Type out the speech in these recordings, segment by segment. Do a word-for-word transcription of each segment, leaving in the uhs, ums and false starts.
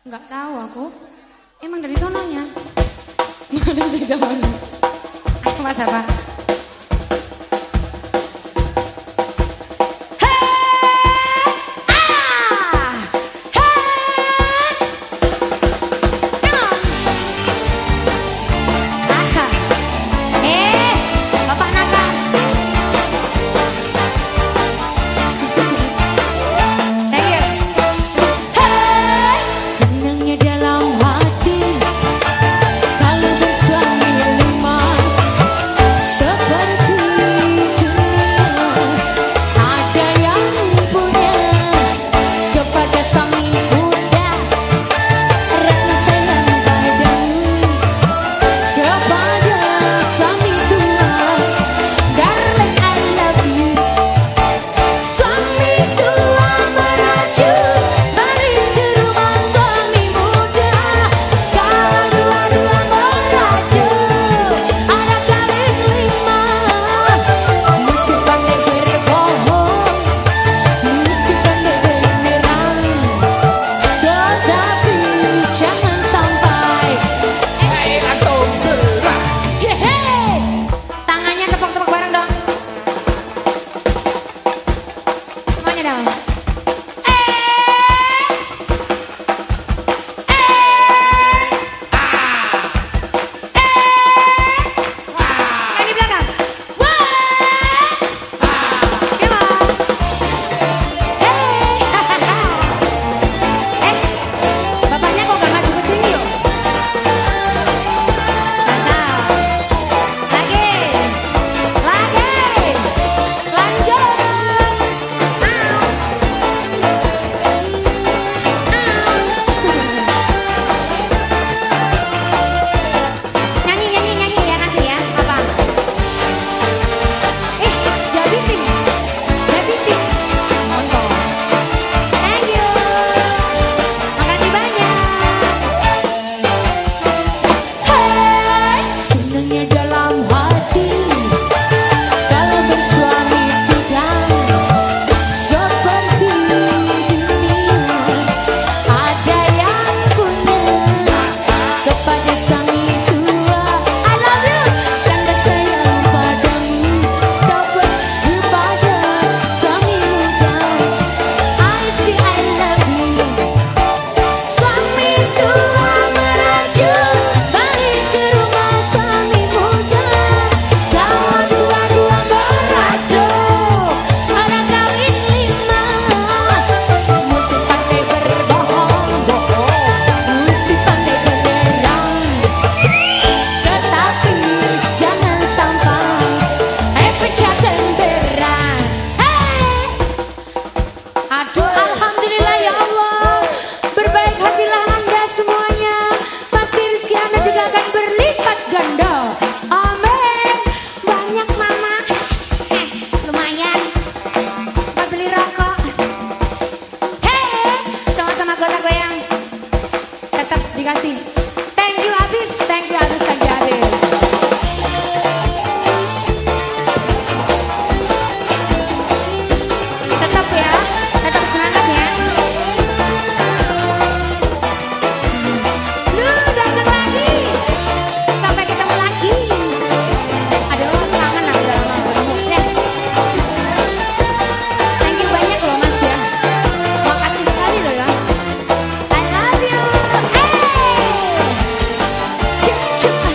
Nggak tahu aku. Emang dari sononya. Mana beda mana? Aku mas apa? Dikasih. Thank you habis, thank you habis, thank you habis. Tetap ya, tetap semangat ya. Lu datang lagi, sampai ketemu lagi. Aduh, kangen aku udah lama ketemu ya. Thank you banyak loh mas ya. Makasih sekali loh ya. I love you. Hey. Cuk, cuk.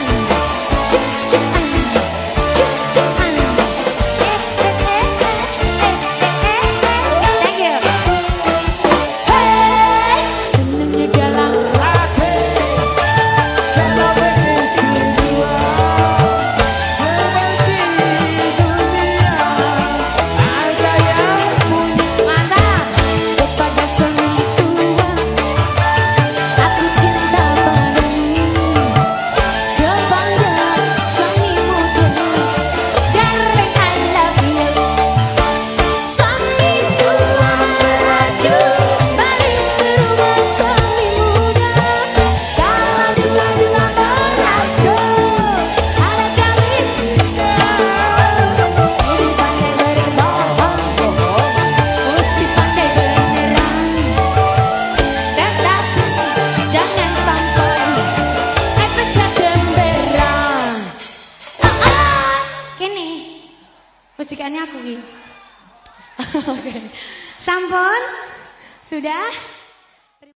wis dikane aku iki. Oke. Sampun? Sudah?